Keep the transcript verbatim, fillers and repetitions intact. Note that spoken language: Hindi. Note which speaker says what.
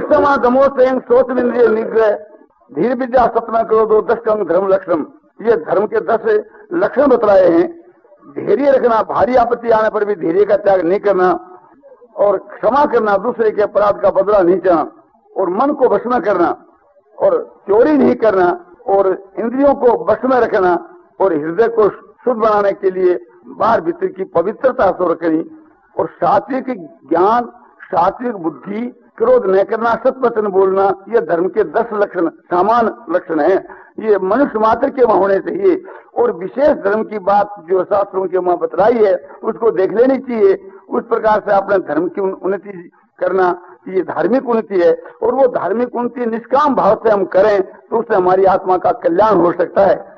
Speaker 1: क्षमा दमो संयम शोच इंद्रिय निग्रह धीर विद्या सत्य क्रोधो दस अंग धर्म लक्षण, ये धर्म के दस लक्षण बतलाए हैं। धैर्य रखना, भारी आपत्ति आने पर भी धैर्य का त्याग नहीं करना, और क्षमा करना, दूसरे के अपराध का बदला नहीं चाहना, और मन को वश में करना, और चोरी नहीं करना, और इंद्रियों को वश में रखना, और हृदय को शुद्ध बनाने के लिए बाहर भीतर की पवित्रता से रखनी, और सात्विक ज्ञान, सात्विक बुद्धि, क्रोध न करना, सत्य वचन बोलना, ये धर्म के दस लक्षण सामान्य लक्षण है। ये मनुष्य मात्र के वहां होने चाहिए, और विशेष धर्म की बात जो शास्त्रों के वहां बतलाई है उसको देख लेनी चाहिए। उस प्रकार से अपने धर्म की उन्नति करना, ये धार्मिक उन्नति है, और वो धार्मिक उन्नति निष्काम भाव से हम करें तो उससे हमारी आत्मा का कल्याण हो सकता है।